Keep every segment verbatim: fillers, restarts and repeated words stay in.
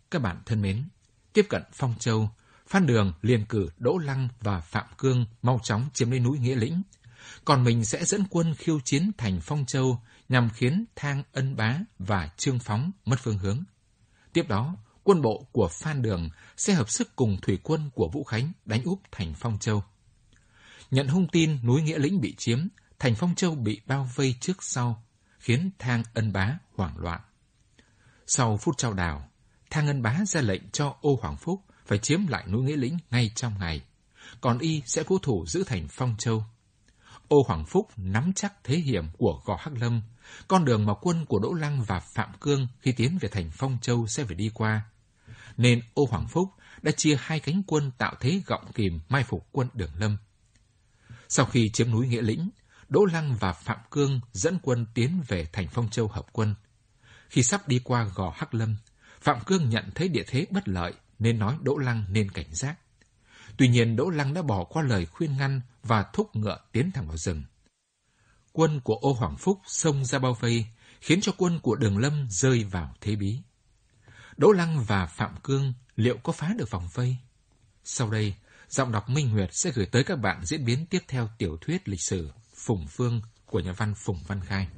Các bạn thân mến, tiếp cận Phong Châu, Phan Đường liền cử Đỗ Lăng và Phạm Cương mau chóng chiếm lấy núi Nghĩa Lĩnh, còn mình sẽ dẫn quân khiêu chiến thành Phong Châu nhằm khiến Thang Ân Bá và Trương Phóng mất phương hướng. Tiếp đó, quân bộ của Phan Đường sẽ hợp sức cùng thủy quân của Vũ Khánh đánh úp thành Phong Châu. Nhận hung tin núi Nghĩa Lĩnh bị chiếm, thành Phong Châu bị bao vây trước sau, khiến Thang Ân Bá hoảng loạn. Sau phút trao đảo, Thang Ân Bá ra lệnh cho Ô Hoàng Phúc phải chiếm lại núi Nghĩa Lĩnh ngay trong ngày, còn y sẽ cố thủ giữ thành Phong Châu. Ô Hoàng Phúc nắm chắc thế hiểm của Gò Hắc Lâm, con đường mà quân của Đỗ Lăng và Phạm Cương khi tiến về thành Phong Châu sẽ phải đi qua, nên Ô Hoàng Phúc đã chia hai cánh quân tạo thế gọng kìm mai phục quân Đường Lâm. Sau khi chiếm núi Nghĩa Lĩnh, Đỗ Lăng và Phạm Cương dẫn quân tiến về thành Phong Châu hợp quân. Khi sắp đi qua Gò Hắc Lâm, Phạm Cương nhận thấy địa thế bất lợi nên nói Đỗ Lăng nên cảnh giác. Tuy nhiên Đỗ Lăng đã bỏ qua lời khuyên ngăn và thúc ngựa tiến thẳng vào rừng. Quân của Ô Hoàng Phúc xông ra bao vây, khiến cho quân của Đường Lâm rơi vào thế bí. Đỗ Lăng và Phạm Cương liệu có phá được vòng vây? Sau đây, giọng đọc Minh Nguyệt sẽ gửi tới các bạn diễn biến tiếp theo tiểu thuyết lịch sử Phùng Phương của nhà văn Phùng Văn Khai.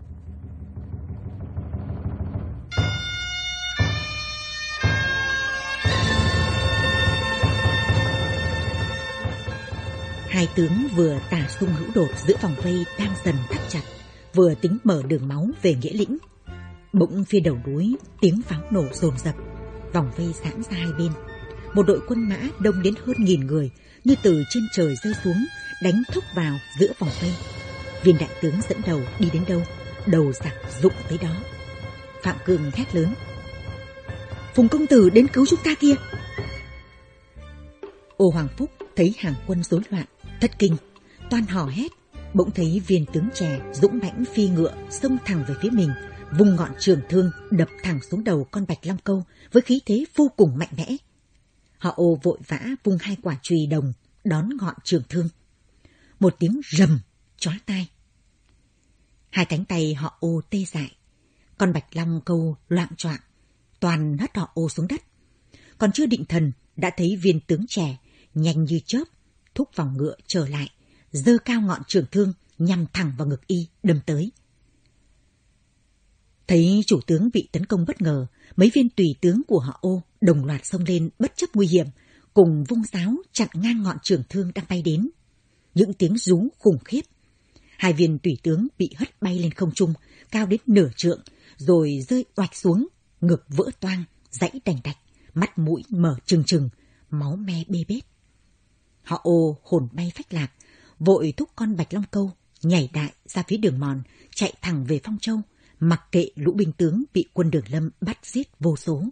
Hai tướng vừa tả xung hữu đột giữa vòng vây đang dần thắt chặt, vừa tính mở đường máu về Nghĩa Lĩnh. Bỗng phía đầu núi tiếng pháo nổ rồn rập, vòng vây giãn ra hai bên. Một đội quân mã đông đến hơn nghìn người như từ trên trời rơi xuống, đánh thúc vào giữa vòng vây. Viên đại tướng dẫn đầu đi đến đâu, đầu giặc rụng tới đó. Phạm Cương hét lớn: "Phùng công tử đến cứu chúng ta kia!" Ô Hoàng Phúc thấy hàng quân rối loạn, thất kinh, toan hò hét. Bỗng thấy viên tướng trẻ dũng mãnh phi ngựa xông thẳng về phía mình, vung ngọn trường thương đập thẳng xuống đầu con Bạch Long Câu với khí thế vô cùng mạnh mẽ. Họ Ô vội vã vung hai quả chùy đồng đón ngọn trường thương. Một tiếng rầm chói tai. Hai cánh tay họ Ô tê dại, con Bạch Long Câu loạng choạng, toàn hất họ Ô xuống đất. Còn chưa định thần đã thấy viên tướng trẻ nhanh như chớp thúc vòng ngựa trở lại, giơ cao ngọn trường thương nhằm thẳng vào ngực y đâm tới. Thấy chủ tướng bị tấn công bất ngờ, mấy viên tùy tướng của họ Ô đồng loạt xông lên bất chấp nguy hiểm, cùng vung giáo chặn ngang ngọn trường thương đang bay đến. Những tiếng rú khủng khiếp. Hai viên tùy tướng bị hất bay lên không trung, cao đến nửa trượng, rồi rơi oạch xuống, ngực vỡ toang, dãy đành đạch, mắt mũi mở trừng trừng, máu me bê bết. Họ Ô hồn bay phách lạc, vội thúc con Bạch Long Câu nhảy đại ra phía đường mòn, chạy thẳng về Phong Châu, mặc kệ lũ binh tướng bị quân Đường Lâm bắt giết vô số.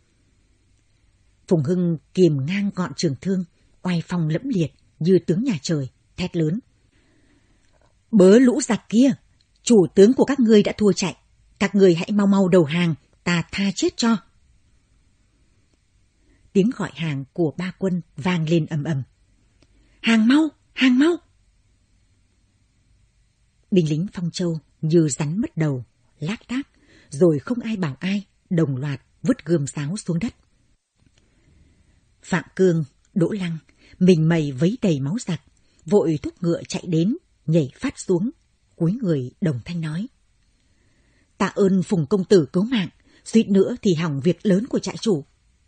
Phùng Hưng kìm ngang ngọn trường thương, oai phong lẫm liệt như tướng nhà trời, thét lớn: "Bớ lũ giặc kia, chủ tướng của các ngươi đã thua chạy, các ngươi hãy mau mau đầu hàng, ta tha chết cho." Tiếng gọi hàng của ba quân vang lên ầm ầm: "Hàng mau, hàng mau!" Binh lính Phong Châu như rắn mất đầu, lác đác, rồi không ai bảo ai, đồng loạt vứt gươm giáo xuống đất. Phạm Cương, Đỗ Lăng, mình mày vấy đầy máu giặc, vội thúc ngựa chạy đến, nhảy phát xuống, cúi người đồng thanh nói: "Tạ ơn Phùng công tử cứu mạng, suýt nữa thì hỏng việc lớn của trại chủ."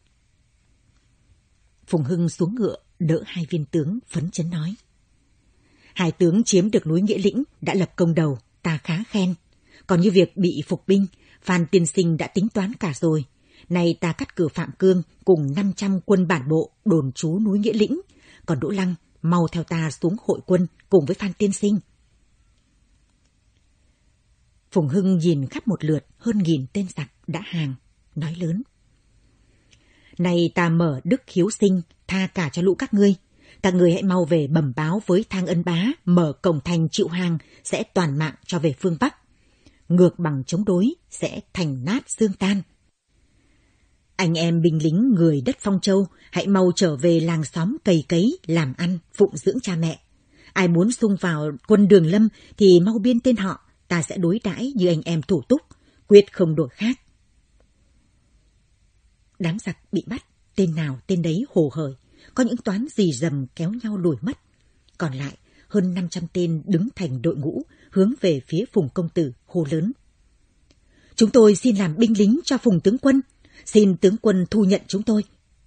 Phùng Hưng xuống ngựa đỡ hai viên tướng phấn chấn nói: "Hai tướng chiếm được núi Nghĩa Lĩnh đã lập công đầu, ta khá khen. Còn như việc bị phục binh, Phan tiên sinh đã tính toán cả rồi. Nay ta cắt cử Phạm Cương cùng năm trăm quân bản bộ đồn trú núi Nghĩa Lĩnh, còn Đỗ Lăng mau theo ta xuống hội quân cùng với Phan tiên sinh." Phùng Hưng nhìn khắp một lượt hơn nghìn tên giặc đã hàng, nói lớn: "Này ta mở đức hiếu sinh, tha cả cho lũ các ngươi. Các ngươi hãy mau về bẩm báo với Thang Ân Bá, mở cổng thành chịu hàng, sẽ toàn mạng cho về phương Bắc. Ngược bằng chống đối, sẽ thành nát xương tan. Anh em binh lính người đất Phong Châu, hãy mau trở về làng xóm cày cấy, làm ăn, phụng dưỡng cha mẹ. Ai muốn xung vào quân Đường Lâm thì mau biên tên họ, ta sẽ đối đãi như anh em thủ túc, quyết không đổi khác." đám giặc bị bắt, tên nào tên đấy hồ hởi, có những toán rì rầm kéo nhau lùi mất. Còn lại, hơn năm trăm tên đứng thành đội ngũ, hướng về phía Phùng công tử hô lớn. Chúng tôi xin làm binh lính cho Phùng tướng quân, xin tướng quân thu nhận chúng tôi.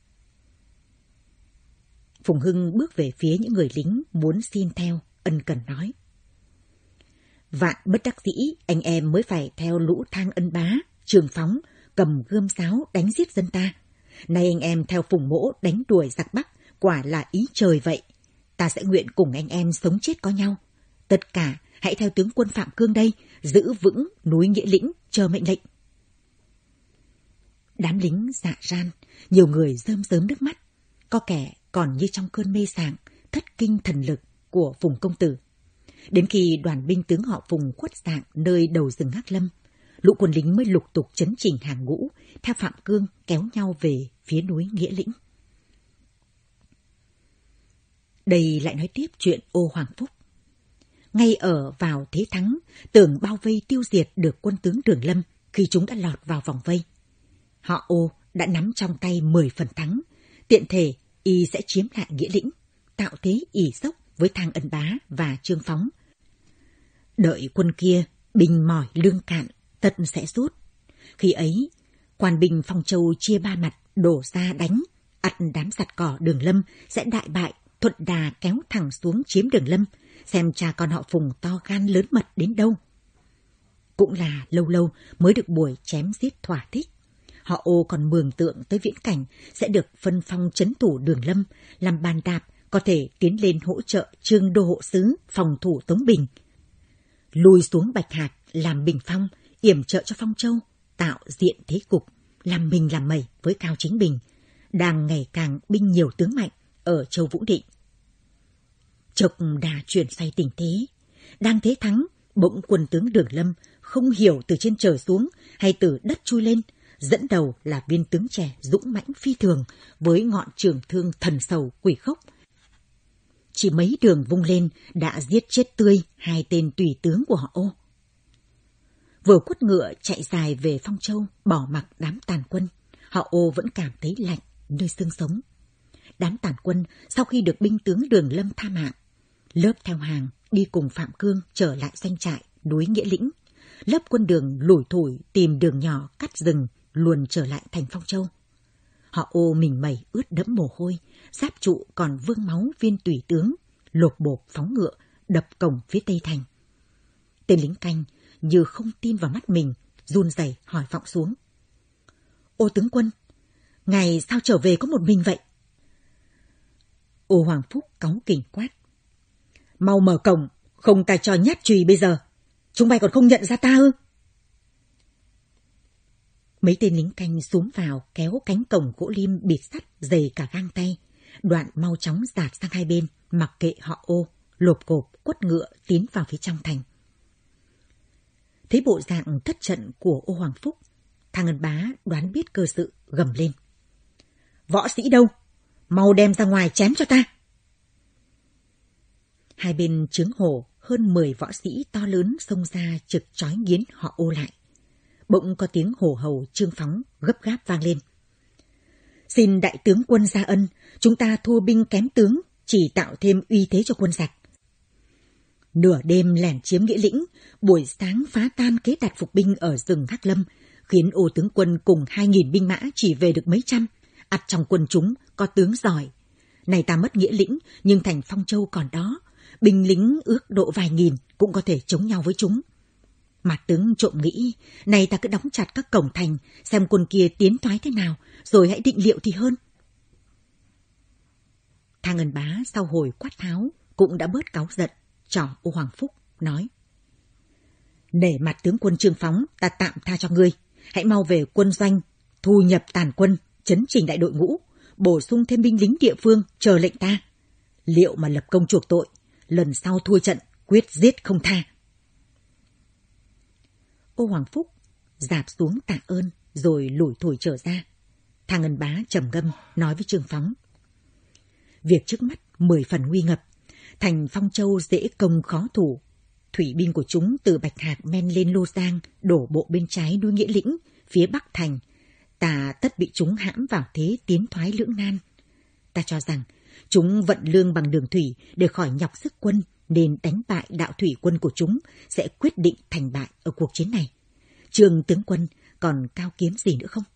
Phùng Hưng bước về phía những người lính muốn xin theo, ân cần nói. Vạn bất đắc dĩ, anh em mới phải theo lũ Thang Ân Bá, Trường Phóng, cầm gươm sáo đánh giết dân ta. Nay anh em theo Phùng Mỗ đánh đuổi giặc Bắc, quả là ý trời vậy. Ta sẽ nguyện cùng anh em sống chết có nhau. Tất cả hãy theo tướng quân Phạm Cương đây, giữ vững núi Nghĩa Lĩnh, chờ mệnh lệnh. Đám lính dạ ran, nhiều người rơm rớm nước mắt, có kẻ còn như trong cơn mê sảng, thất kinh thần lực của Phùng công tử. Đến khi đoàn binh tướng họ Phùng khuất dạng nơi đầu rừng Hắc Lâm, lũ quân lính mới lục tục chấn chỉnh hàng ngũ, theo Phạm Cương kéo nhau về phía núi Nghĩa Lĩnh. Đây lại nói tiếp chuyện Ô Hoàng Phúc. Ngay ở vào thế thắng, tưởng bao vây tiêu diệt được quân tướng Đường Lâm khi chúng đã lọt vào vòng vây. Họ Ô đã nắm trong tay mười phần thắng, tiện thể y sẽ chiếm lại Nghĩa Lĩnh, tạo thế ỷ dốc với Thang Ân Bá và Trương Phóng. Đợi quân kia binh mỏi lương cạn, tất sẽ rút. Khi ấy, quan binh Phong Châu chia ba mặt đổ ra đánh, ắt đám giặt cỏ Đường Lâm sẽ đại bại, thuận đà kéo thẳng xuống chiếm Đường Lâm, xem cha con họ Phùng to gan lớn mật đến đâu. Cũng là lâu lâu mới được buổi chém giết thỏa thích. Họ Ô còn mường tượng tới viễn cảnh sẽ được phân phong trấn thủ Đường Lâm, làm bàn đạp có thể tiến lên hỗ trợ Trương Đô Hộ Sứ phòng thủ Tống Bình. Lùi xuống Bạch Hạc làm bình phong, yểm trợ cho Phong Châu, tạo diện thế cục, làm mình làm mẩy với Cao Chính Bình, đang ngày càng binh nhiều tướng mạnh ở Châu Vũ Định. Chộc đà chuyển xoay tình thế, đang thế thắng, bỗng quân tướng Đường Lâm không hiểu từ trên trời xuống hay từ đất chui lên, dẫn đầu là viên tướng trẻ dũng mãnh phi thường với ngọn trường thương thần sầu quỷ khốc. Chỉ mấy đường vung lên đã giết chết tươi hai tên tùy tướng của họ Ô. Vừa quất ngựa chạy dài về Phong Châu, bỏ mặc đám tàn quân, họ Ô vẫn cảm thấy lạnh nơi xương sống. Đám tàn quân sau khi được binh tướng Đường Lâm tha mạng, lớp theo hàng đi cùng Phạm Cương trở lại doanh trại núi Nghĩa Lĩnh, lớp quân Đường lủi thủi tìm đường nhỏ cắt rừng luồn trở lại thành Phong Châu. Họ Ô mình mẩy ướt đẫm mồ hôi, giáp trụ còn vương máu viên tùy tướng, lột bộp phóng ngựa đập cổng phía tây thành. Tên lính canh như không tin vào mắt mình, run rẩy hỏi vọng xuống. Ô tướng quân, ngài sao trở về có một mình vậy? Ô Hoàng Phúc cáu kỉnh quát. Mau mở cổng, không ta cho nhát chùy bây giờ. Chúng mày còn không nhận ra ta ư? Mấy tên lính canh xúm vào kéo cánh cổng gỗ lim bịt sắt dày cả gang tay, đoạn mau chóng dạt sang hai bên, mặc kệ họ Ô, lộp cộp quất ngựa tiến vào phía trong thành. Thấy bộ dạng thất trận của Ô Hoàng Phúc, Thang Ân Bá đoán biết cơ sự, gầm lên. Võ sĩ đâu? Mau đem ra ngoài chém cho ta! Hai bên trướng hổ, hơn mười võ sĩ to lớn xông ra trực trói nghiến họ Ô lại. Bỗng có tiếng hổ hầu Trương Phóng gấp gáp vang lên. Xin đại tướng quân ra ân, chúng ta thua binh kém tướng, chỉ tạo thêm uy thế cho quân giặc. Nửa đêm lẻn chiếm Nghĩa Lĩnh, buổi sáng phá tan kế đặt phục binh ở rừng Hắc Lâm, khiến Ô tướng quân cùng hai nghìn binh mã chỉ về được mấy trăm. ắt trong quân chúng có tướng giỏi. Này ta mất Nghĩa Lĩnh, nhưng thành Phong Châu còn đó, binh lính ước độ vài nghìn cũng có thể chống nhau với chúng. Mạt tướng trộm nghĩ, này ta cứ đóng chặt các cổng thành, xem quân kia tiến thoái thế nào, rồi hãy định liệu thì hơn. Thang Ân Bá sau hồi quát tháo cũng đã bớt cáu giận, trỏ Ô Hoàng Phúc, nói: Nể mặt tướng quân Trương Phóng, ta tạm tha cho ngươi, hãy mau về quân doanh, thu nhập tàn quân, chấn chỉnh đại đội ngũ, bổ sung thêm binh lính địa phương chờ lệnh ta. Liệu mà lập công chuộc tội, lần sau thua trận quyết giết không tha. Ô Hoàng Phúc dạp xuống tạ ơn rồi lủi thủi trở ra. Thang Ân Bá trầm ngâm nói với Trương Phóng: Việc trước mắt mười phần nguy ngập, thành Phong Châu dễ công khó thủ. Thủy binh của chúng từ Bạch Hạc men lên Lô Giang, đổ bộ bên trái núi Nghĩa Lĩnh, phía bắc thành. ta tất bị chúng hãm vào thế tiến thoái lưỡng nan. Ta cho rằng chúng vận lương bằng đường thủy để khỏi nhọc sức quân, nên đánh bại đạo thủy quân của chúng sẽ quyết định thành bại ở cuộc chiến này. Trương tướng quân còn cao kiếm gì nữa không?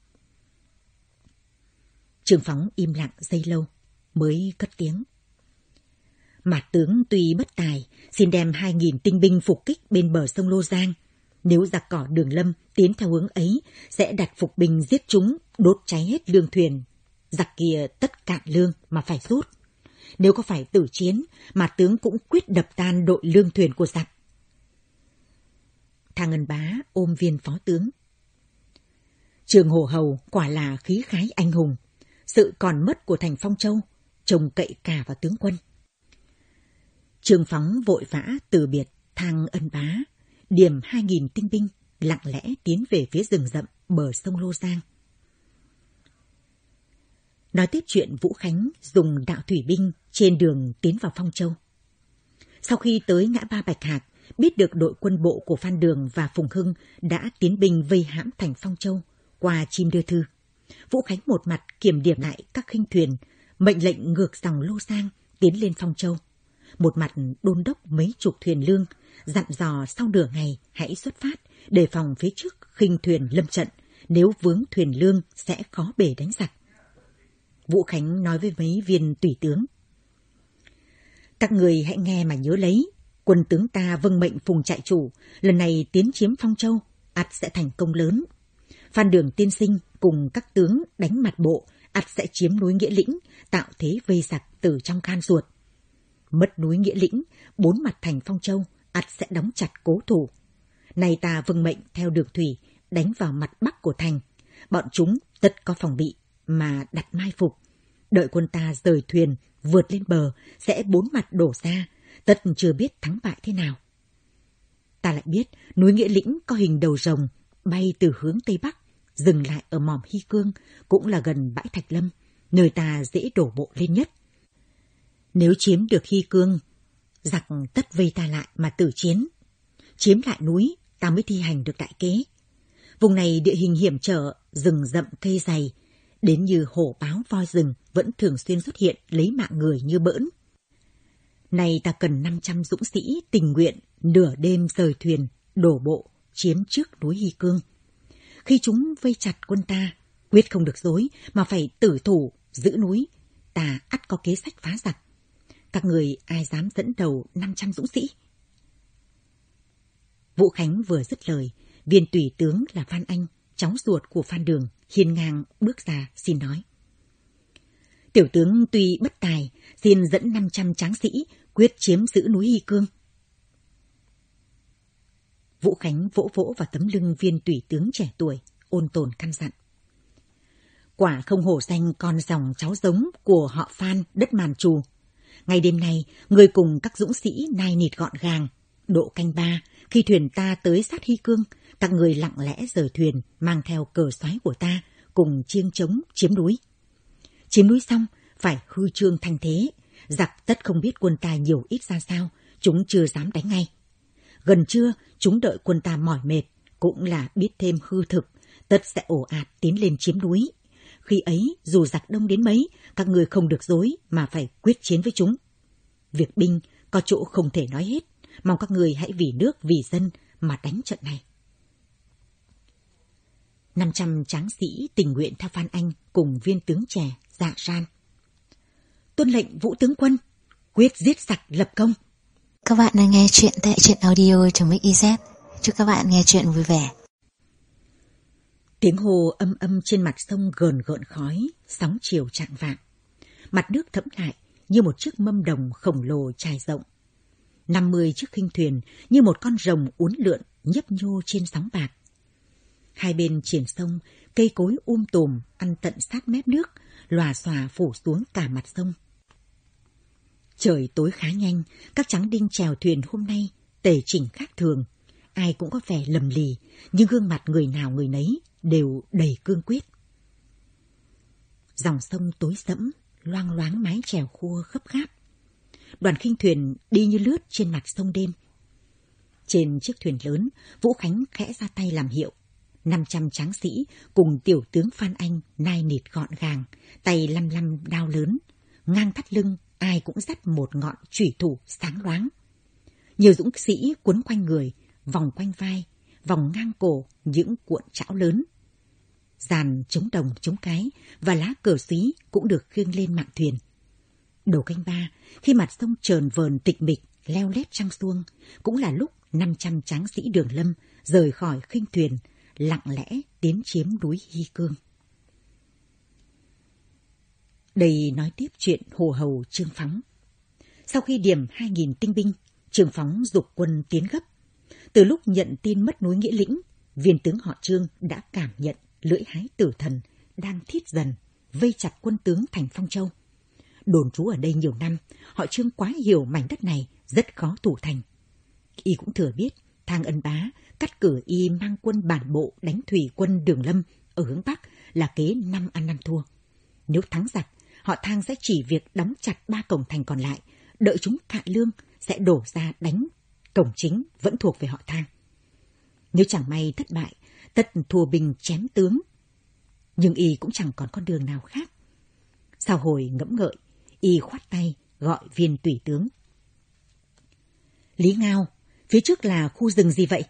Trương Phóng im lặng giây lâu, mới cất tiếng. Mạt tướng tuy bất tài, xin đem hai nghìn tinh binh phục kích bên bờ sông Lô Giang. Nếu giặc cỏ Đường Lâm tiến theo hướng ấy, sẽ đặt phục binh giết chúng, đốt cháy hết lương thuyền. Giặc kia tất cạn lương mà phải rút. Nếu có phải tử chiến, Mạt tướng cũng quyết đập tan đội lương thuyền của giặc. Thang Ngân Bá ôm viên phó tướng. Trương Hổ Hầu quả là khí khái anh hùng. Sự còn mất của thành Phong Châu, trông cậy cả vào tướng quân. Trương Phóng vội vã từ biệt Thang Ân Bá, điểm hai nghìn tinh binh, lặng lẽ tiến về phía rừng rậm bờ sông Lô Giang. Nói tiếp chuyện Vũ Khánh dùng đạo thủy binh trên đường tiến vào Phong Châu. Sau khi tới ngã ba Bạch Hạc, biết được đội quân bộ của Phan Đường và Phùng Hưng đã tiến binh vây hãm thành Phong Châu qua chim đưa thư. Vũ Khánh một mặt kiểm điểm lại các khinh thuyền, mệnh lệnh ngược dòng Lô Giang tiến lên Phong Châu. Một mặt đôn đốc mấy chục thuyền lương, dặn dò sau nửa ngày hãy xuất phát, đề phòng phía trước khinh thuyền lâm trận, nếu vướng thuyền lương sẽ khó bề đánh giặc. Vũ Khánh nói với mấy viên tùy tướng. Các người hãy nghe mà nhớ lấy, quân tướng ta vâng mệnh Phùng trại chủ, lần này tiến chiếm Phong Châu, ắt sẽ thành công lớn. Phan Đường tiên sinh cùng các tướng đánh mặt bộ, ắt sẽ chiếm núi Nghĩa Lĩnh, tạo thế vây giặc từ trong khan ruột. Mất núi Nghĩa Lĩnh, bốn mặt thành Phong Châu, ắt sẽ đóng chặt cố thủ. Nay ta vâng mệnh theo đường thủy, đánh vào mặt bắc của thành. Bọn chúng tất có phòng bị, mà đặt mai phục. Đợi quân ta rời thuyền, vượt lên bờ, sẽ bốn mặt đổ ra, tất chưa biết thắng bại thế nào. Ta lại biết núi Nghĩa Lĩnh có hình đầu rồng, bay từ hướng Tây Bắc, dừng lại ở mỏm Hy Cương, cũng là gần bãi Thạch Lâm, nơi ta dễ đổ bộ lên nhất. Nếu chiếm được Hy Cương, giặc tất vây ta lại mà tử chiến. Chiếm lại núi, ta mới thi hành được đại kế. Vùng này địa hình hiểm trở, rừng rậm cây dày, đến như hổ báo voi rừng vẫn thường xuyên xuất hiện lấy mạng người như bỡn. Này ta cần năm trăm dũng sĩ tình nguyện nửa đêm rời thuyền, đổ bộ, chiếm trước núi Hy Cương. Khi chúng vây chặt quân ta, quyết không được dối mà phải tử thủ, giữ núi, ta ắt có kế sách phá giặc. Các người ai dám dẫn đầu năm trăm dũng sĩ? Vũ Khánh vừa dứt lời, viên tùy tướng là Phan Anh, cháu ruột của Phan Đường, hiên ngang bước ra xin nói. Tiểu tướng tuy bất tài, xin dẫn năm trăm tráng sĩ quyết chiếm giữ núi Hy Cương. Vũ Khánh vỗ vỗ vào tấm lưng viên tùy tướng trẻ tuổi, ôn tồn căn dặn. Quả không hổ danh con dòng cháu giống của họ Phan đất Màn Trù. Ngày đêm nay, người cùng các dũng sĩ nai nịt gọn gàng. Độ canh ba, khi thuyền ta tới sát Hy Cương, các người lặng lẽ rời thuyền, mang theo cờ soái của ta, cùng chiêng trống chiếm núi. Chiếm núi xong, phải hư trương thanh thế. Giặc tất không biết quân ta nhiều ít ra sao, chúng chưa dám đánh ngay. Gần trưa, chúng đợi quân ta mỏi mệt, cũng là biết thêm hư thực, tất sẽ ồ ạt tiến lên chiếm núi. Khi ấy, dù giặc đông đến mấy, các người không được dối mà phải quyết chiến với chúng. Việc binh có chỗ không thể nói hết, mong các người hãy vì nước vì dân mà đánh trận này. năm trăm tráng sĩ tình nguyện theo Phan Anh cùng viên tướng trẻ dạ ran. Tuân lệnh Vũ tướng quân, quyết giết giặc lập công. Các bạn đang nghe chuyện tại truyện audio trong Mix i zét. Chúc các bạn nghe chuyện vui vẻ. Tiếng hồ âm âm trên mặt sông gờn gợn khói, sóng chiều chạng vạng. Mặt nước thẫm lại như một chiếc mâm đồng khổng lồ trải rộng. Năm mươi chiếc khinh thuyền như một con rồng uốn lượn nhấp nhô trên sóng bạc. Hai bên triển sông, cây cối um tùm ăn tận sát mép nước, lòa xòa phủ xuống cả mặt sông. Trời tối khá nhanh, các tráng đinh chèo thuyền hôm nay tề chỉnh khác thường. Ai cũng có vẻ lầm lì, nhưng gương mặt người nào người nấy đều đầy cương quyết. Dòng sông tối sẫm, loang loáng mái chèo khua gấp gáp. Đoàn khinh thuyền đi như lướt trên mặt sông đêm. Trên chiếc thuyền lớn, Vũ Khánh khẽ ra tay làm hiệu. năm trăm tráng sĩ cùng tiểu tướng Phan Anh nai nịt gọn gàng, tay lăm lăm đao lớn, ngang thắt lưng ai cũng dắt một ngọn chủy thủ sáng loáng. Nhiều dũng sĩ quấn quanh người, vòng quanh vai, vòng ngang cổ những cuộn trảo lớn. Dàn chống đồng chống cái và lá cờ xí cũng được khiêng lên mạn thuyền. Đầu canh ba, khi mặt sông trờn vờn tịch mịch, leo lét trăng xuông, cũng là lúc năm trăm tráng sĩ Đường Lâm rời khỏi khinh thuyền, lặng lẽ tiến chiếm núi Hy Cương. Đây nói tiếp chuyện Hồ Hầu Trương Phóng. Sau khi điểm hai nghìn tinh binh, Trương Phóng giục quân tiến gấp. Từ lúc nhận tin mất núi Nghĩa Lĩnh, viên tướng họ Trương đã cảm nhận lưỡi hái tử thần đang thít dần, vây chặt quân tướng thành Phong Châu. Đồn trú ở đây nhiều năm, họ Trương quá hiểu mảnh đất này rất khó thủ thành. Y cũng thừa biết Thang Ân Bá cắt cử y mang quân bản bộ đánh thủy quân Đường Lâm ở hướng Bắc là kế năm ăn năm thua. Nếu thắng giặc, họ Thang sẽ chỉ việc đóng chặt ba cổng thành còn lại, đợi chúng cạn lương sẽ đổ ra đánh cổng chính vẫn thuộc về họ Thang. Nếu chẳng may thất bại, tất thua binh chém tướng. Nhưng y cũng chẳng còn con đường nào khác. Sau hồi ngẫm ngợi, y khoát tay gọi viên tùy tướng. Lý Ngao, phía trước là khu rừng gì vậy?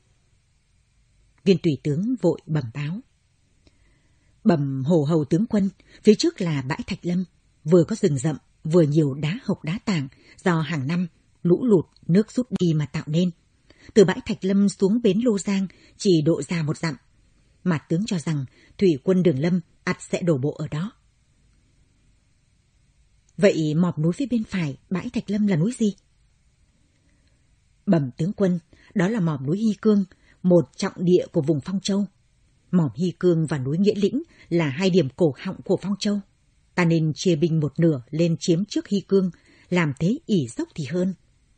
Viên tùy tướng vội bẩm báo. Bẩm Hồ Hầu tướng quân, phía trước là bãi Thạch Lâm, vừa có rừng rậm, vừa nhiều đá hộc đá tảng do hàng năm lũ lụt nước rút đi mà tạo nên. Từ bãi Thạch Lâm xuống bến Lô Giang chỉ độ ra một dặm, mà tướng cho rằng thủy quân Đường Lâm ắt sẽ đổ bộ ở đó. Vậy mỏm núi phía bên phải bãi Thạch Lâm là núi gì? Bẩm tướng quân, đó là mỏm núi Hy Cương, một trọng địa của vùng Phong Châu. Mỏm Hy Cương và núi Nghĩa Lĩnh là hai điểm cổ họng của Phong Châu. Ta nên chia binh một nửa lên chiếm trước Hy Cương, làm thế ỷ dốc thì hơn.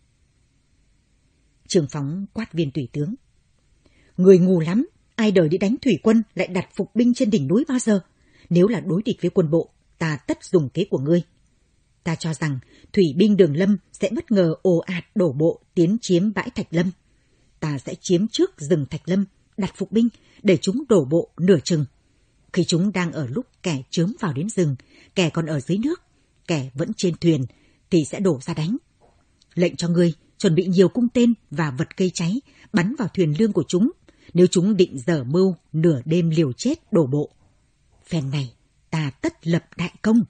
Trương Phóng quát viên tùy tướng. Người ngu lắm, ai đời đi đánh thủy quân lại đặt phục binh trên đỉnh núi bao giờ? Nếu là đối địch với quân bộ, ta tất dùng kế của ngươi. Ta cho rằng thủy binh Đường Lâm sẽ bất ngờ ồ ạt đổ bộ tiến chiếm bãi Thạch Lâm. Ta sẽ chiếm trước rừng Thạch Lâm, đặt phục binh để chúng đổ bộ nửa chừng. Khi chúng đang ở lúc kẻ chớm vào đến rừng, kẻ còn ở dưới nước, kẻ vẫn trên thuyền, thì sẽ đổ ra đánh. Lệnh cho ngươi chuẩn bị nhiều cung tên và vật cây cháy, bắn vào thuyền lương của chúng, nếu chúng định dở mưu nửa đêm liều chết đổ bộ. Phen này, ta tất lập đại công.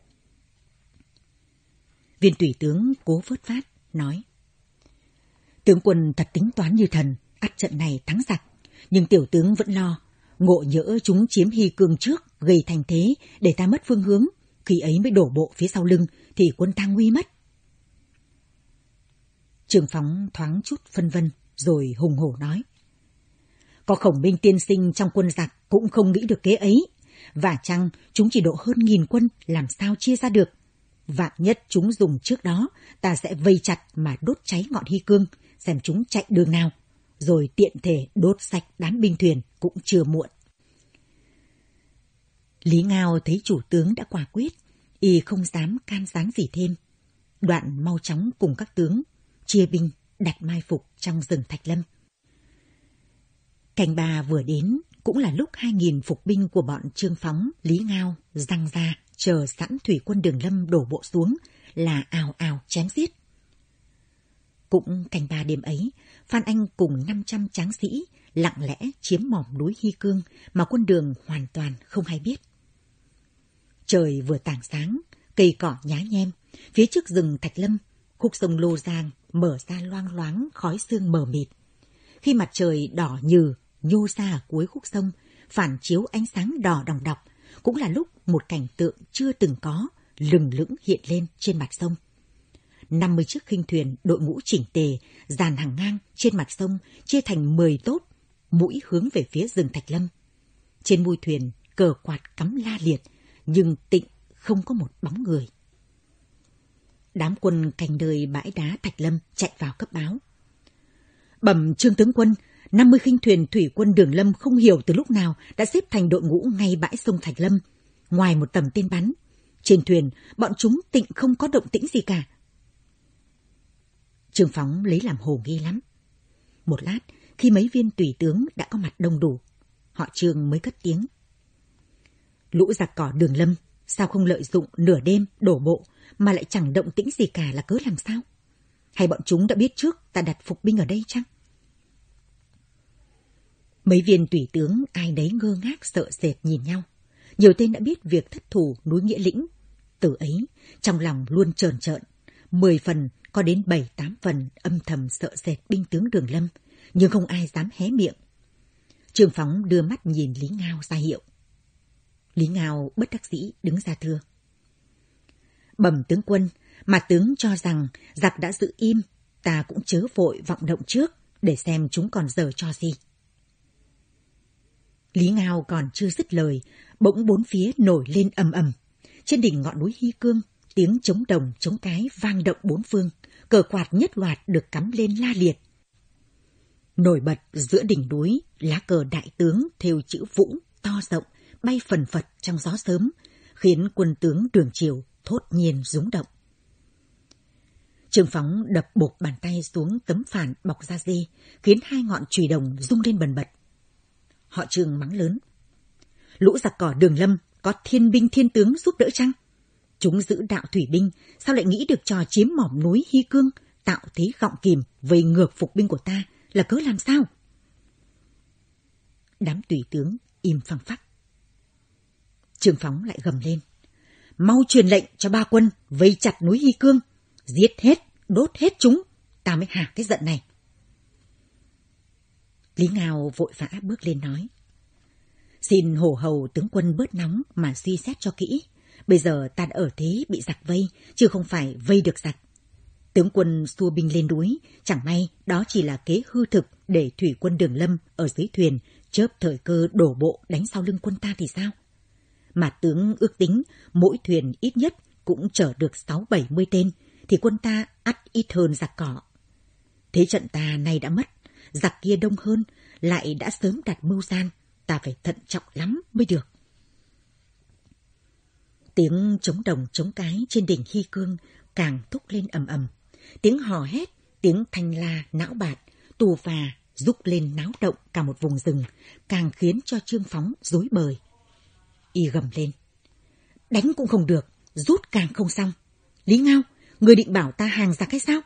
Viên tùy tướng cố vớt phát, nói. Tướng quân thật tính toán như thần, ắt trận này thắng giặc, nhưng tiểu tướng vẫn lo, ngộ nhỡ chúng chiếm Hy Cương trước, gây thành thế để ta mất phương hướng, khi ấy mới đổ bộ phía sau lưng thì quân ta nguy mất. Trương Phóng thoáng chút phân vân, rồi hùng hổ nói. Có Khổng Minh tiên sinh trong quân giặc cũng không nghĩ được kế ấy, và chăng chúng chỉ độ hơn nghìn quân, làm sao chia ra được. Vạn nhất chúng dùng trước đó, ta sẽ vây chặt mà đốt cháy ngọn Hy Cương, xem chúng chạy đường nào, rồi tiện thể đốt sạch đám binh thuyền cũng chưa muộn. Lý Ngao thấy chủ tướng đã quả quyết, y không dám can gián gì thêm. Đoạn mau chóng cùng các tướng chia binh đặt mai phục trong rừng Thạch Lâm. Canh ba vừa đến cũng là lúc hai nghìn phục binh của bọn Trương Phóng, Lý Ngao giăng ra chờ sẵn thủy quân Đường Lâm đổ bộ xuống là ào ào chém giết. Cũng canh ba đêm ấy, Phan Anh cùng năm trăm tráng sĩ lặng lẽ chiếm mỏm núi Hy Cương mà quân Đường hoàn toàn không hay biết. Trời vừa tảng sáng, cây cỏ nhá nhem, phía trước rừng Thạch Lâm, khúc sông Lô Giang mở ra loang loáng khói sương mờ mịt. Khi mặt trời đỏ nhừ nhô ra ở cuối khúc sông, phản chiếu ánh sáng đỏ đòng đọc, cũng là lúc một cảnh tượng chưa từng có lừng lững hiện lên trên mặt sông. năm mươi chiếc khinh thuyền đội ngũ chỉnh tề, dàn hàng ngang trên mặt sông, chia thành mười tốp, mũi hướng về phía rừng Thạch Lâm. Trên mui thuyền cờ quạt cắm la liệt, nhưng tịnh không có một bóng người. Đám quân canh đời bãi đá Thạch Lâm chạy vào cấp báo. Bẩm Trương tướng quân, năm mươi khinh thuyền thủy quân Đường Lâm không hiểu từ lúc nào đã xếp thành đội ngũ ngay bãi sông Thạch Lâm, ngoài một tầm tên bắn. Trên thuyền, bọn chúng tịnh không có động tĩnh gì cả. Trương Phóng lấy làm hồ nghi lắm. Một lát, khi mấy viên tùy tướng đã có mặt đông đủ, họ Trương mới cất tiếng. Lũ giặc cỏ Đường Lâm sao không lợi dụng nửa đêm đổ bộ mà lại chẳng động tĩnh gì cả là cớ làm sao? Hay bọn chúng đã biết trước ta đặt phục binh ở đây chăng? Mấy viên tùy tướng ai nấy ngơ ngác sợ sệt nhìn nhau. Nhiều tên đã biết việc thất thủ núi Nghĩa Lĩnh. Từ ấy, trong lòng luôn trờn trợn. Mười phần có đến bảy tám phần âm thầm sợ sệt binh tướng Đường Lâm, nhưng không ai dám hé miệng. Trương Phóng đưa mắt nhìn Lý Ngao ra hiệu. Lý Ngao bất đắc dĩ đứng ra thưa. Bẩm tướng quân, mà tướng cho rằng giặc đã giữ im, ta cũng chớ vội vọng động trước để xem chúng còn giở trò gì. Lý Ngao còn chưa dứt lời, bỗng bốn phía nổi lên ầm ầm. Trên đỉnh ngọn núi Hy Cương, tiếng trống đồng trống cái vang động bốn phương, cờ quạt nhất loạt được cắm lên la liệt. Nổi bật giữa đỉnh núi, lá cờ đại tướng thêu chữ Vũ to rộng bay phần phật trong gió sớm, khiến quân tướng Đường Triều thốt nhiên rúng động. Trương Phóng đập bộp bàn tay xuống tấm phản bọc da dê, khiến hai ngọn chùy đồng rung lên bần bật. Họ Trương mắng lớn. Lũ giặc cỏ Đường Lâm có thiên binh thiên tướng giúp đỡ chăng? Chúng giữ đạo thủy binh, sao lại nghĩ được trò chiếm mỏm núi Hy Cương, tạo thế gọng kìm vây ngược phục binh của ta là cớ làm sao? Đám tùy tướng im phăng phắc. Trương Phóng lại gầm lên. Mau truyền lệnh cho ba quân vây chặt núi Hy Cương, giết hết, đốt hết chúng, ta mới hạ cái giận này. Lý Ngao vội vã bước lên nói. Xin hổ hầu tướng quân bớt nóng mà suy xét cho kỹ. Bây giờ ta đã ở thế bị giặc vây, chứ không phải vây được giặc. Tướng quân xua binh lên núi, chẳng may đó chỉ là kế hư thực để thủy quân Đường Lâm ở dưới thuyền chớp thời cơ đổ bộ đánh sau lưng quân ta thì sao? Mà tướng ước tính mỗi thuyền ít nhất cũng chở được sáu bảy mươi tên, thì quân ta ắt ít hơn giặc cỏ. Thế trận ta nay đã mất, giặc kia đông hơn, lại đã sớm đặt mưu gian, ta phải thận trọng lắm mới được. Tiếng trống đồng trống cái trên đỉnh Hy Cương càng thúc lên ầm ầm. Tiếng hò hét, tiếng thanh la não bạt, tù phà rúc lên náo động cả một vùng rừng, càng khiến cho Trương Phóng rối bời. Y gầm lên. Đánh cũng không được, rút càng không xong. Lý Ngao, người định bảo ta hàng giặc hay sao?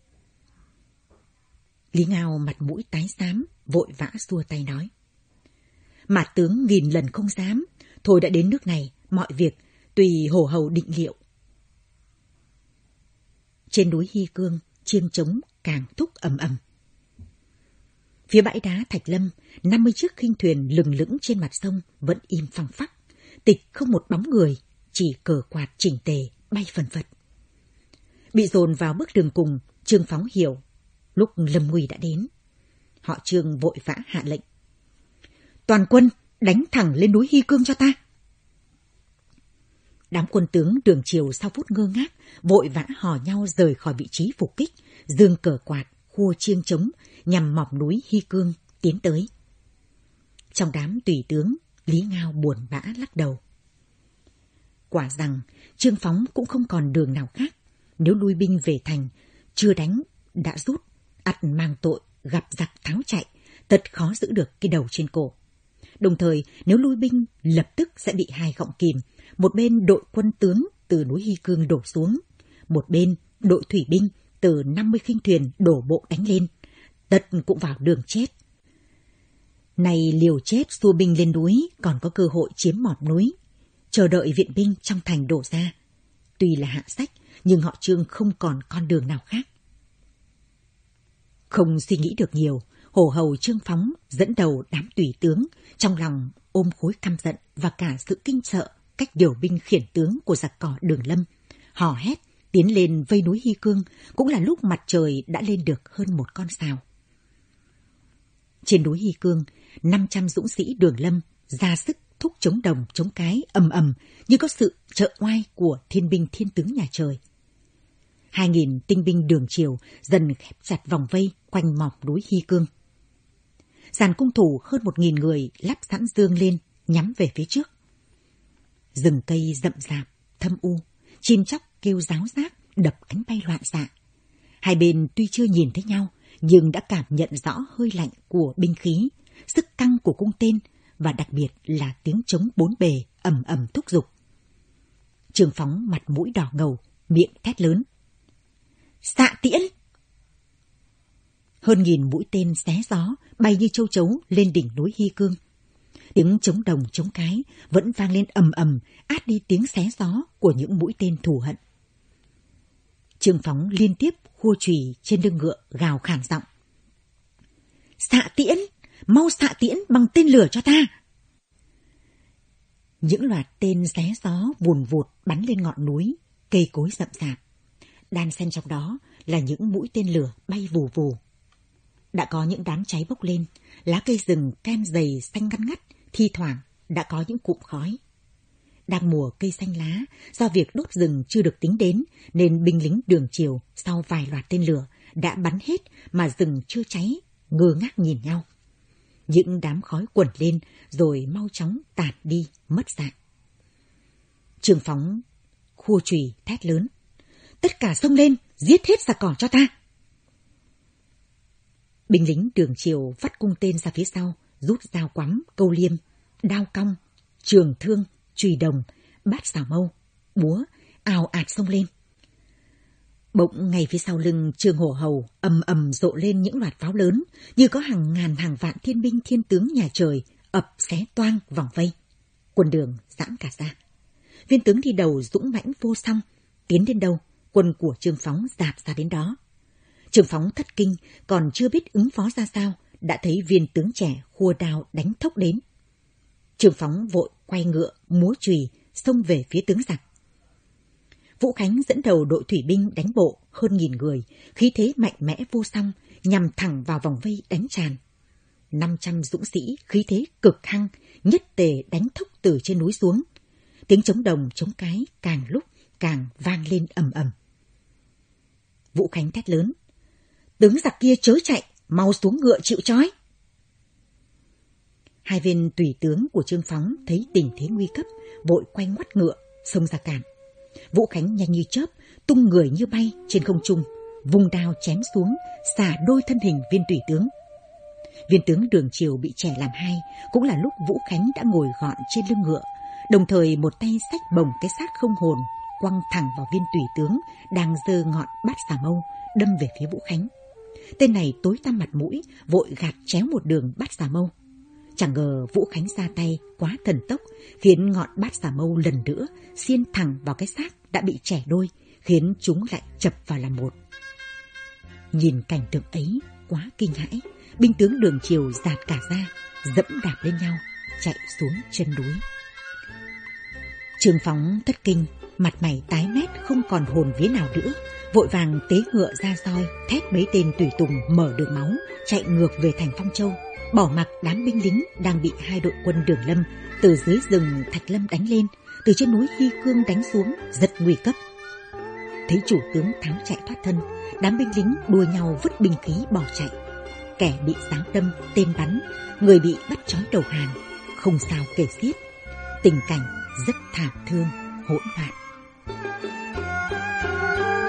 Lý Ngao mặt mũi tái xám, vội vã xua tay nói. Mà tướng nghìn lần không dám, thôi đã đến nước này, mọi việc tùy hổ hầu định liệu. Trên núi Hy Cương, chiêng trống càng thúc ầm ầm. Phía bãi đá Thạch Lâm, năm mươi chiếc khinh thuyền lừng lững trên mặt sông vẫn im phăng phắc, tịch không một bóng người, chỉ cờ quạt chỉnh tề bay phần phật. Bị dồn vào bước đường cùng, Trương Phóng hiểu lúc lâm nguy đã đến. Họ Trương vội vã hạ lệnh. Toàn quân đánh thẳng lên núi Hy Cương cho ta. Đám quân tướng Đường Triều sau phút ngơ ngác, vội vã hò nhau rời khỏi vị trí phục kích, giương cờ quạt, khua chiêng trống nhằm mỏm núi Hy Cương tiến tới. Trong đám tùy tướng, Lý Ngao buồn bã lắc đầu. Quả rằng Trương Phóng cũng không còn đường nào khác. Nếu lui binh về thành, chưa đánh đã rút, ắt mang tội gặp giặc tháo chạy, thật khó giữ được cái đầu trên cổ. Đồng thời, nếu lui binh lập tức sẽ bị hai gọng kìm, một bên đội quân tướng từ núi Hy Cương đổ xuống, một bên đội thủy binh từ năm mươi khinh thuyền đổ bộ đánh lên, tất cũng vào đường chết. Này liều chết xua binh lên núi, còn có cơ hội chiếm mỏm núi, chờ đợi viện binh trong thành đổ ra. Tuy là hạ sách, nhưng họ Trương không còn con đường nào khác. Không suy nghĩ được nhiều, hổ hầu Trương Phóng dẫn đầu đám tùy tướng, trong lòng ôm khối căm giận và cả sự kinh sợ cách điều binh khiển tướng của giặc cỏ Đường Lâm, hò hét tiến lên vây núi Hy Cương, cũng là lúc mặt trời đã lên được hơn một con sào. Trên núi Hy Cương, năm trăm dũng sĩ Đường Lâm ra sức thúc chống đồng chống cái ầm ầm như có sự trợ oai của thiên binh thiên tướng nhà trời. Hai nghìn tinh binh Đường Triều dần khép chặt vòng vây quanh mỏm núi Hy Cương. Dàn cung thủ hơn một nghìn người lắp sẵn dương lên nhắm về phía trước. Rừng cây rậm rạp, thâm u, chim chóc kêu ráo rác, đập cánh bay loạn xạ. Hai bên tuy chưa nhìn thấy nhau, nhưng đã cảm nhận rõ hơi lạnh của binh khí, sức căng của cung tên và đặc biệt là tiếng trống bốn bề ầm ầm thúc giục. Trương Phóng mặt mũi đỏ ngầu, miệng thét lớn: "Xạ tiễn!" Hơn nghìn mũi tên xé gió bay như châu chấu lên đỉnh núi Hy Cương. Tiếng trống đồng trống cái vẫn vang lên ầm ầm, át đi tiếng xé gió của những mũi tên thù hận. Trương Phóng liên tiếp khua chùy trên lưng ngựa gào khản giọng: "Xạ tiễn! Mau xạ tiễn bằng tên lửa cho ta!" Những loạt tên xé gió vùn vụt bắn lên ngọn núi, cây cối rậm rạp. Đan xen trong đó là những mũi tên lửa bay vù vù. Đã có những đám cháy bốc lên, lá cây rừng kem dày xanh ngắt ngắt, thi thoảng đã có những cụm khói. Đang mùa cây xanh lá, do việc đốt rừng chưa được tính đến, nên binh lính Đường Triều sau vài loạt tên lửa đã bắn hết mà rừng chưa cháy, ngơ ngác nhìn nhau. Những đám khói quẩn lên rồi mau chóng tản đi, mất dạng. Trương Phóng khua chùy thét lớn: "Tất cả xông lên, giết hết giặc cỏ cho ta!" Binh lính Đường Triều vắt cung tên ra phía sau, rút dao quắm, câu liêm, đao cong, trường thương, chùy đồng, bát xào mâu, búa, ào ạt xông lên. Bỗng ngay phía sau lưng Trương Hổ Hầu ầm ầm rộ lên những loạt pháo lớn, như có hàng ngàn hàng vạn thiên binh thiên tướng nhà trời ập xé toang vòng vây. Quân Đường giãn cả ra. Viên tướng đi đầu dũng mãnh vô song, tiến đến đâu, quân của Trương Phóng dạt ra đến đó. Trương Phóng thất kinh, còn chưa biết ứng phó ra sao, đã thấy viên tướng trẻ khua đao đánh thốc đến. Trương Phóng vội quay ngựa, múa chùy xông về phía tướng giặc. Vũ Khánh dẫn đầu đội thủy binh đánh bộ hơn nghìn người, khí thế mạnh mẽ vô song, nhằm thẳng vào vòng vây đánh tràn. Năm trăm dũng sĩ khí thế cực hăng, nhất tề đánh thốc từ trên núi xuống. Tiếng trống đồng trống cái càng lúc càng vang lên ầm ầm. Vũ Khánh thét lớn: "Tướng giặc kia chớ chạy, mau xuống ngựa chịu trói!" Hai viên tùy tướng của Trương Phóng thấy tình thế nguy cấp, vội quay ngoắt ngựa xông ra cản. Vũ Khánh nhanh như chớp, tung người như bay trên không trung, vung đao chém xuống, xả đôi thân hình viên tùy tướng. Viên tướng Đường Triều bị chẻ làm hai, cũng là lúc Vũ Khánh đã ngồi gọn trên lưng ngựa, đồng thời một tay xách bổng cái xác không hồn, quăng thẳng vào viên tùy tướng đang giơ ngọn bát xà mâu đâm về phía Vũ Khánh. Tên này tối tăm mặt mũi, vội gạt chéo một đường bát xà mâu. Chẳng ngờ Vũ Khánh ra tay quá thần tốc, khiến ngọn bát xà mâu lần nữa xiên thẳng vào cái xác đã bị chẻ đôi, khiến chúng lại chập vào làm một. Nhìn cảnh tượng ấy quá kinh hãi, binh tướng Đường Triều dạt cả ra, dẫm đạp lên nhau, chạy xuống chân núi. Trương Phóng thất kinh, mặt mày tái mét không còn hồn vía nào nữa, vội vàng tế ngựa ra roi, thét mấy tên tùy tùng mở đường máu, chạy ngược về thành Phong Châu, bỏ mặc đám binh lính đang bị hai đội quân Đường Lâm từ dưới rừng Thạch Lâm đánh lên, từ trên núi Hy Cương đánh xuống, rất nguy cấp. Thấy chủ tướng thắng chạy thoát thân, đám binh lính đua nhau vứt binh khí bỏ chạy. Kẻ bị giáng đâm, tên bắn, người bị bắt trói đầu hàng, không sao kể xiết. Tình cảnh rất thảm thương, hỗn loạn.